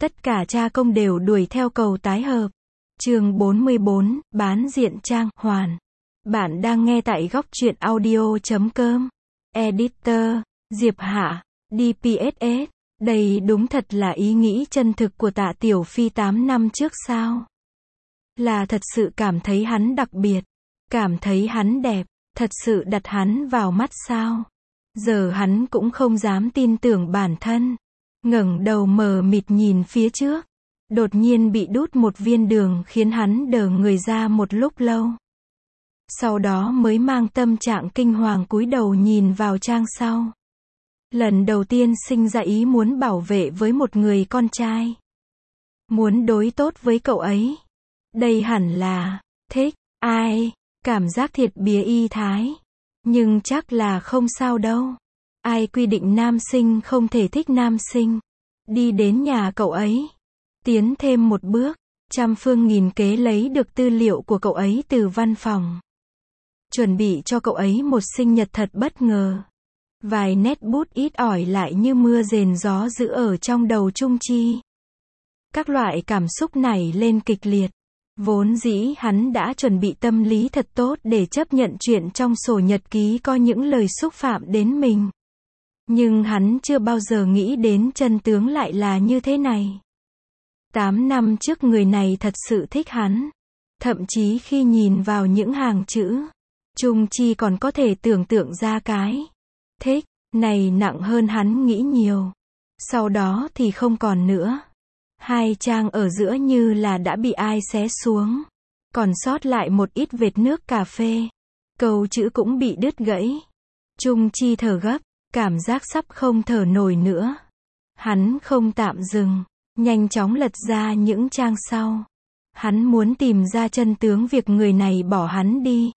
Tất cả cha công đều đuổi theo cầu tái hợp. Chương 44, bán diện trang, hoàn. Bạn đang nghe tại góc truyện audio.com. Editor, Diệp Hạ, DPSS. Đây đúng thật là ý nghĩ chân thực của Tạ Tiểu Phi 8 năm trước sao? Là thật sự cảm thấy hắn đặc biệt, cảm thấy hắn đẹp, thật sự đặt hắn vào mắt sao? Giờ hắn cũng không dám tin tưởng bản thân. Ngẩng đầu mờ mịt nhìn phía trước. Đột nhiên bị đút một viên đường khiến hắn đờ người ra một lúc lâu. Sau đó mới mang tâm trạng kinh hoàng cúi đầu nhìn vào trang sau. Lần đầu tiên sinh ra ý muốn bảo vệ với một người con trai. Muốn đối tốt với cậu ấy. Đây hẳn là, thích, ai, cảm giác thiệt bía y thái. Nhưng chắc là không sao đâu. Ai quy định nam sinh không thể thích nam sinh. Đi đến nhà cậu ấy. Tiến thêm một bước. Trăm phương nghìn kế lấy được tư liệu của cậu ấy từ văn phòng. Chuẩn bị cho cậu ấy một sinh nhật thật bất ngờ. Vài nét bút ít ỏi lại như mưa rền gió dữ ở trong đầu Trung Chi. Các loại cảm xúc nảy lên kịch liệt. Vốn dĩ hắn đã chuẩn bị tâm lý thật tốt để chấp nhận chuyện trong sổ nhật ký có những lời xúc phạm đến mình. Nhưng hắn chưa bao giờ nghĩ đến chân tướng lại là như thế này. 8 năm trước người này thật sự thích hắn. Thậm chí khi nhìn vào những hàng chữ, Trung Chi còn có thể tưởng tượng ra cái thích này nặng hơn hắn nghĩ nhiều. Sau đó thì không còn nữa. Hai trang ở giữa như là đã bị ai xé xuống. Còn sót lại một ít vệt nước cà phê. Câu chữ cũng bị đứt gãy. Trung Chi thở gấp, cảm giác sắp không thở nổi nữa. Hắn không tạm dừng, nhanh chóng lật ra những trang sau. Hắn muốn tìm ra chân tướng việc người này bỏ hắn đi.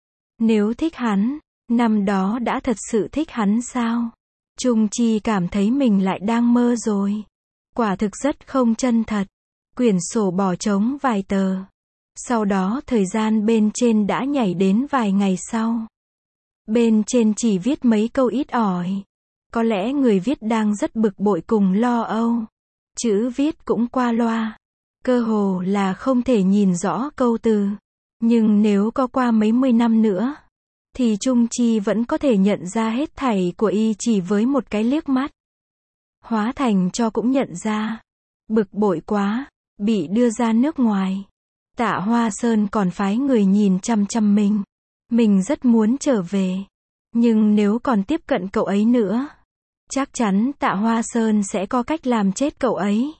Nếu thích hắn, năm đó đã thật sự thích hắn sao? Trung Chi cảm thấy mình lại đang mơ rồi. Quả thực rất không chân thật. Quyển sổ bỏ trống vài tờ. Sau đó thời gian bên trên đã nhảy đến vài ngày sau. Bên trên chỉ viết mấy câu ít ỏi. Có lẽ người viết đang rất bực bội cùng lo âu. Chữ viết cũng qua loa. Cơ hồ là không thể nhìn rõ câu từ. Nhưng nếu có qua mấy mươi năm nữa, thì Trung Chi vẫn có thể nhận ra hết thảy của y chỉ với một cái liếc mắt. Hóa Thành cho cũng nhận ra. Bực bội quá, bị đưa ra nước ngoài. Tạ Hoa Sơn còn phái người nhìn chăm chăm mình. Mình rất muốn trở về. Nhưng nếu còn tiếp cận cậu ấy nữa, chắc chắn Tạ Hoa Sơn sẽ có cách làm chết cậu ấy.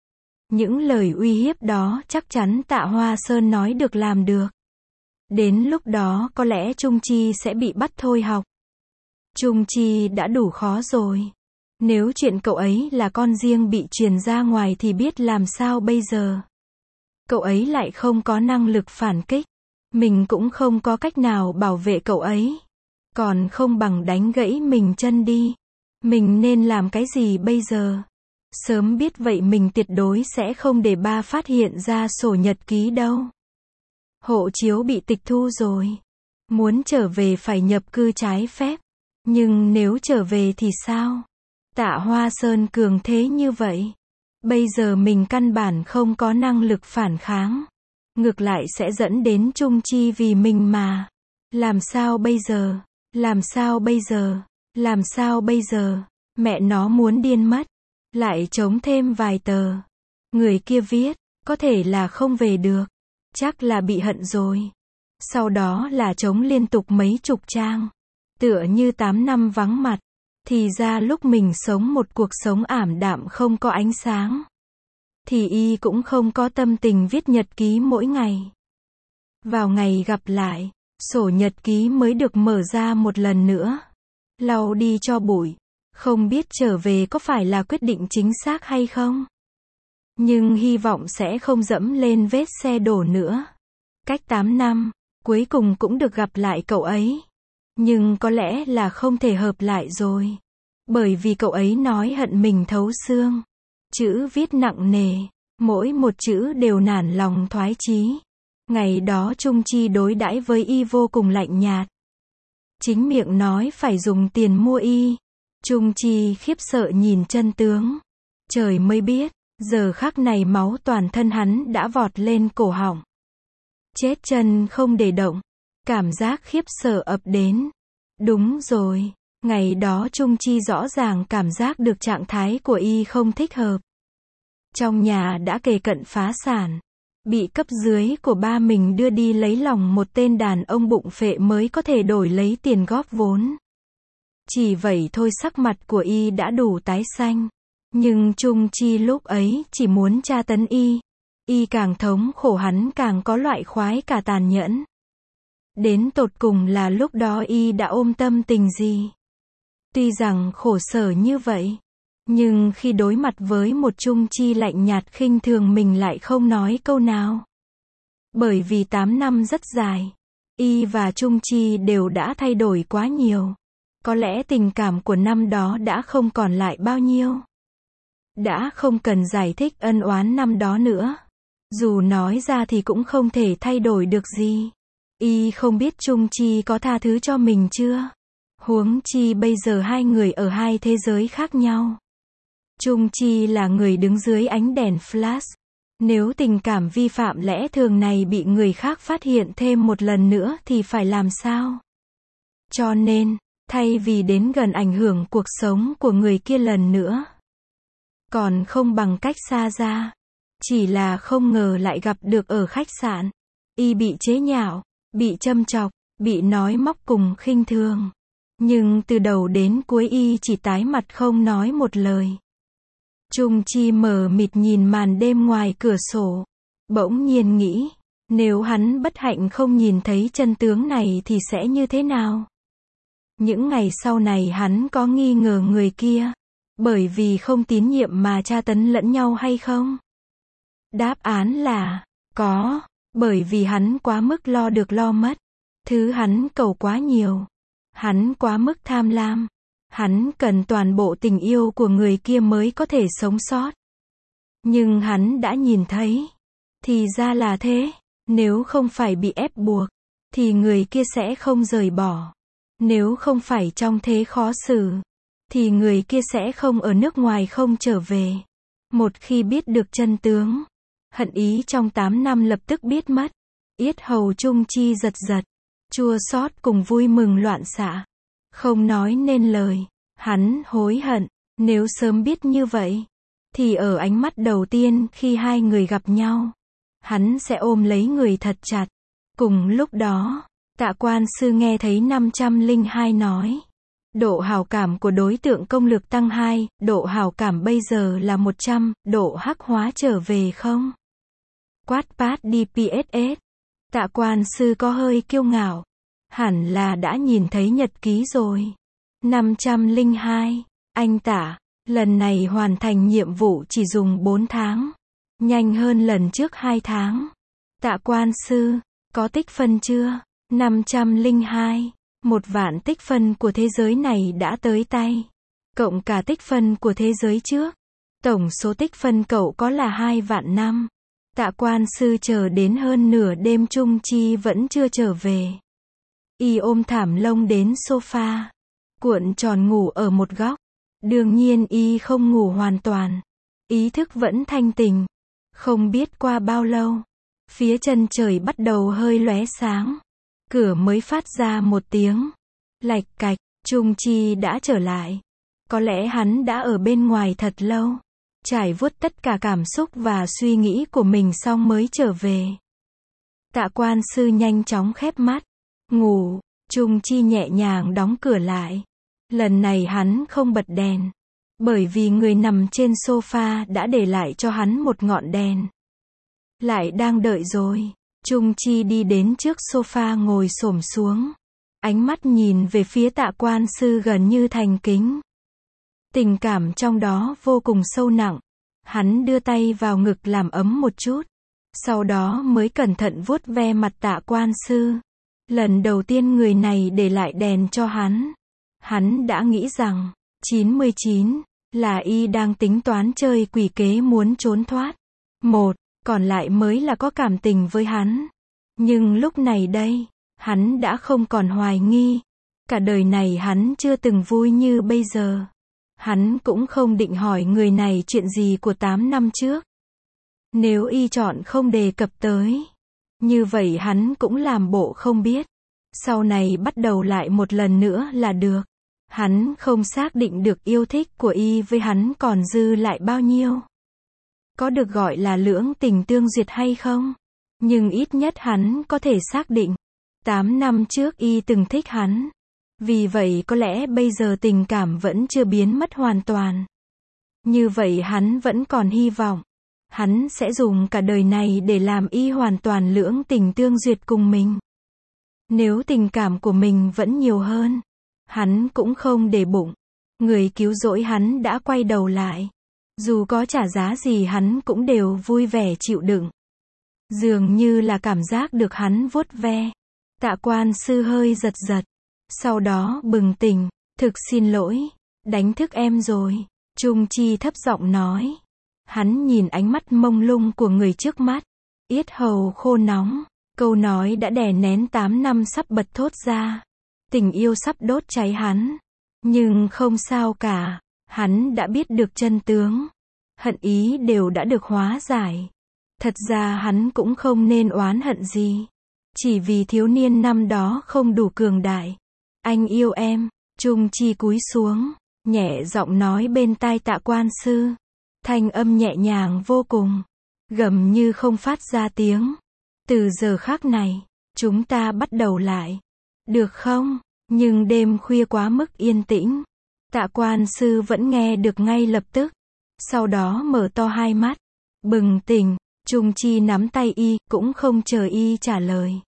Những lời uy hiếp đó chắc chắn Tạ Hoa Sơn nói được làm được. Đến lúc đó có lẽ Trung Chi sẽ bị bắt thôi học. Trung Chi đã đủ khó rồi. Nếu chuyện cậu ấy là con riêng bị truyền ra ngoài thì biết làm sao bây giờ. Cậu ấy lại không có năng lực phản kích. Mình cũng không có cách nào bảo vệ cậu ấy. Còn không bằng đánh gãy mình chân đi. Mình nên làm cái gì bây giờ? Sớm biết vậy mình tuyệt đối sẽ không để ba phát hiện ra sổ nhật ký đâu. Hộ chiếu bị tịch thu rồi. Muốn trở về phải nhập cư trái phép. Nhưng nếu trở về thì sao? Tạ Hoa Sơn cường thế như vậy. Bây giờ mình căn bản không có năng lực phản kháng. Ngược lại sẽ dẫn đến Trung Chi vì mình mà. Làm sao bây giờ? Làm sao bây giờ? Làm sao bây giờ? Mẹ nó muốn điên mất. Lại trống thêm vài tờ. Người kia viết, có thể là không về được. Chắc là bị hận rồi. Sau đó là trống liên tục mấy chục trang. Tựa như 8 năm vắng mặt. Thì ra lúc mình sống một cuộc sống ảm đạm không có ánh sáng. Thì y cũng không có tâm tình viết nhật ký mỗi ngày. Vào ngày gặp lại, sổ nhật ký mới được mở ra một lần nữa. Lau đi cho bụi. Không biết trở về có phải là quyết định chính xác hay không? Nhưng hy vọng sẽ không dẫm lên vết xe đổ nữa. Cách 8 năm, cuối cùng cũng được gặp lại cậu ấy. Nhưng có lẽ là không thể hợp lại rồi. Bởi vì cậu ấy nói hận mình thấu xương. Chữ viết nặng nề, mỗi một chữ đều nản lòng thoái chí. Ngày đó Trung Chi đối đãi với y vô cùng lạnh nhạt. Chính miệng nói phải dùng tiền mua y. Trung Chi khiếp sợ nhìn chân tướng. Trời mới biết, Giờ khắc này máu toàn thân hắn đã vọt lên cổ họng. Chết chân không để động. Cảm giác khiếp sợ ập đến. Đúng rồi, ngày đó Trung Chi rõ ràng cảm giác được trạng thái của y không thích hợp. Trong nhà đã kề cận phá sản. Bị cấp dưới của ba mình đưa đi lấy lòng một tên đàn ông bụng phệ mới có thể đổi lấy tiền góp vốn. Chỉ vậy thôi sắc mặt của y đã đủ tái xanh. Nhưng Trung Chi lúc ấy chỉ muốn tra tấn y. Y càng thống khổ hắn càng có loại khoái cả tàn nhẫn. Đến tột cùng là lúc đó y đã ôm tâm tình gì? Tuy rằng khổ sở như vậy, nhưng khi đối mặt với một Trung Chi lạnh nhạt khinh thường mình lại không nói câu nào. Bởi vì 8 năm rất dài, y và Trung Chi đều đã thay đổi quá nhiều. Có lẽ tình cảm của năm đó đã không còn lại bao nhiêu. Đã không cần giải thích ân oán năm đó nữa. Dù nói ra thì cũng không thể thay đổi được gì. Y không biết Trung Chi có tha thứ cho mình chưa? Huống chi bây giờ hai người ở hai thế giới khác nhau. Trung Chi là người đứng dưới ánh đèn flash. Nếu tình cảm vi phạm lẽ thường này bị người khác phát hiện thêm một lần nữa thì phải làm sao? Cho nên, thay vì đến gần ảnh hưởng cuộc sống của người kia lần nữa, còn không bằng cách xa ra. Chỉ là không ngờ lại gặp được ở khách sạn. Y bị chế nhạo, bị châm chọc, bị nói móc cùng khinh thường. Nhưng từ đầu đến cuối y chỉ tái mặt không nói một lời. Trung Chi mờ mịt nhìn màn đêm ngoài cửa sổ. Bỗng nhiên nghĩ, nếu hắn bất hạnh không nhìn thấy chân tướng này thì sẽ như thế nào? Những ngày sau này hắn có nghi ngờ người kia, bởi vì không tín nhiệm mà tra tấn lẫn nhau hay không? Đáp án là, có, bởi vì hắn quá mức lo được lo mất. Thứ hắn cầu quá nhiều. Hắn quá mức tham lam. Hắn cần toàn bộ tình yêu của người kia mới có thể sống sót. Nhưng hắn đã nhìn thấy. Thì ra là thế. Nếu không phải bị ép buộc, thì người kia sẽ không rời bỏ. Nếu không phải trong thế khó xử, thì người kia sẽ không ở nước ngoài không trở về. Một khi biết được chân tướng, hận ý trong 8 năm lập tức biết mất. Yết hầu Trung Chi giật giật, chua xót cùng vui mừng loạn xạ. Không nói nên lời, hắn hối hận, nếu sớm biết như vậy, thì ở ánh mắt đầu tiên khi hai người gặp nhau, hắn sẽ ôm lấy người thật chặt. Cùng lúc đó, Tạ Quan Sư nghe thấy 502 nói. Độ hảo cảm của đối tượng công lực tăng 2, độ hảo cảm bây giờ là 100, độ hắc hóa trở về không? Wattpad DPSS. Tạ Quan Sư có hơi kiêu ngạo. Hẳn là đã nhìn thấy nhật ký rồi. 502. Anh Tạ, lần này hoàn thành nhiệm vụ chỉ dùng 4 tháng. Nhanh hơn lần trước 2 tháng. Tạ Quan Sư, có tích phân chưa? 502. 1.000.000 tích phân của thế giới này đã tới tay. Cộng cả tích phân của thế giới trước. Tổng số tích phân cậu có là 2.000.000. Tạ Quan Sư chờ đến hơn nửa đêm Trung Chi vẫn chưa trở về. Y ôm thảm lông đến sofa, cuộn tròn ngủ ở một góc. Đương nhiên y không ngủ hoàn toàn. Ý thức vẫn thanh tỉnh. Không biết qua bao lâu, phía chân trời bắt đầu hơi lóe sáng. Cửa mới phát ra một tiếng lạch cạch. Trung Chi đã trở lại. Có lẽ hắn đã ở bên ngoài thật lâu, trải vuốt tất cả cảm xúc và suy nghĩ của mình xong mới trở về. Tạ Quan Sư nhanh chóng khép mắt, ngủ. Trung Chi nhẹ nhàng đóng cửa lại. Lần này hắn không bật đèn, bởi vì người nằm trên sofa đã để lại cho hắn một ngọn đèn. Lại đang đợi rồi. Trung Chi đi đến trước sofa ngồi xổm xuống. Ánh mắt nhìn về phía Tạ Quan Sư gần như thành kính. Tình cảm trong đó vô cùng sâu nặng. Hắn đưa tay vào ngực làm ấm một chút. Sau đó mới cẩn thận vuốt ve mặt Tạ Quan Sư. Lần đầu tiên người này để lại đèn cho hắn. Hắn đã nghĩ rằng, 99, là y đang tính toán chơi quỷ kế muốn trốn thoát. Còn lại mới là có cảm tình với hắn. Nhưng lúc này đây, hắn đã không còn hoài nghi. Cả đời này hắn chưa từng vui như bây giờ. Hắn cũng không định hỏi người này chuyện gì của 8 năm trước. Nếu y chọn không đề cập tới, như vậy hắn cũng làm bộ không biết. Sau này bắt đầu lại một lần nữa là được. Hắn không xác định được yêu thích của y với hắn còn dư lại bao nhiêu. Có được gọi là lưỡng tình tương duyệt hay không? Nhưng ít nhất hắn có thể xác định. 8 năm trước y từng thích hắn. Vì vậy có lẽ bây giờ tình cảm vẫn chưa biến mất hoàn toàn. Như vậy hắn vẫn còn hy vọng. Hắn sẽ dùng cả đời này để làm y hoàn toàn lưỡng tình tương duyệt cùng mình. Nếu tình cảm của mình vẫn nhiều hơn, hắn cũng không để bụng. Người cứu rỗi hắn đã quay đầu lại. Dù có trả giá gì hắn cũng đều vui vẻ chịu đựng. Dường như là cảm giác được hắn vuốt ve. Tạ quan sư hơi giật giật. Sau đó bừng tỉnh, thực xin lỗi, đánh thức em rồi. Trung Chi thấp giọng nói. Hắn nhìn ánh mắt mông lung của người trước mắt. Yết hầu khô nóng. Câu nói đã đè nén 8 năm sắp bật thốt ra. Tình yêu sắp đốt cháy hắn. Nhưng không sao cả. Hắn đã biết được chân tướng. Hận ý đều đã được hóa giải. Thật ra hắn cũng không nên oán hận gì. Chỉ vì thiếu niên năm đó không đủ cường đại. Anh yêu em. Trung Chi cúi xuống, nhẹ giọng nói bên tai Tạ quan sư. Thanh âm nhẹ nhàng vô cùng. Gầm như không phát ra tiếng. Từ giờ khắc này, chúng ta bắt đầu lại. Được không? Nhưng đêm khuya quá mức yên tĩnh. Tạ quan sư vẫn nghe được ngay lập tức. Sau đó mở to hai mắt. Bừng tỉnh, Trung Chi nắm tay y, cũng không chờ y trả lời.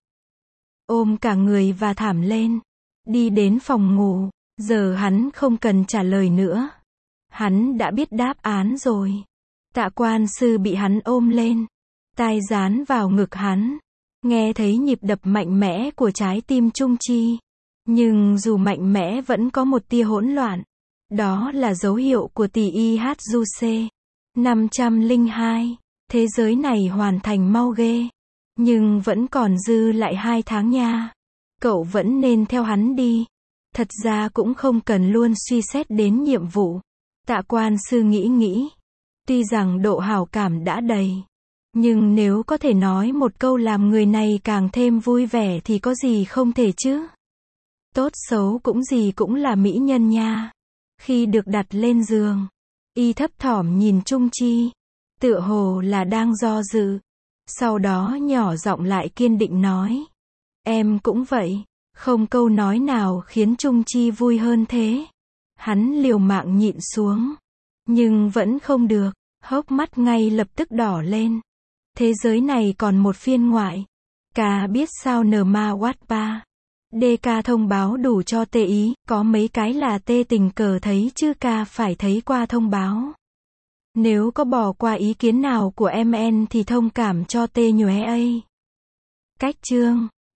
Ôm cả người và thảm lên. Đi đến phòng ngủ. Giờ hắn không cần trả lời nữa. Hắn đã biết đáp án rồi. Tạ quan sư bị hắn ôm lên. Tai dán vào ngực hắn. Nghe thấy nhịp đập mạnh mẽ của trái tim Trung Chi. Nhưng dù mạnh mẽ vẫn có một tia hỗn loạn. Đó là dấu hiệu của tỷ IHJC. 502. Thế giới này hoàn thành mau ghê. Nhưng vẫn còn dư lại 2 tháng nha. Cậu vẫn nên theo hắn đi. Thật ra cũng không cần luôn suy xét đến nhiệm vụ. Tạ quan sư nghĩ. Tuy rằng độ hảo cảm đã đầy. Nhưng nếu có thể nói một câu làm người này càng thêm vui vẻ thì có gì không thể chứ. Tốt xấu cũng gì cũng là mỹ nhân nha. Khi được đặt lên giường, y thấp thỏm nhìn Trung Chi. Tựa hồ là đang do dự. Sau đó nhỏ giọng lại kiên định nói. Em cũng vậy. Không câu nói nào khiến Trung Chi vui hơn thế. Hắn liều mạng nhịn xuống. Nhưng vẫn không được. Hốc mắt ngay lập tức đỏ lên. Thế giới này còn một phiên ngoại. Ca biết sao NMA Wattpa. DK thông báo đủ cho tê ý. Có mấy cái là tê tình cờ thấy chứ ca phải thấy qua thông báo. Nếu có bỏ qua ý kiến nào của MN thì thông cảm cho tê nhóe ấy. Cách chương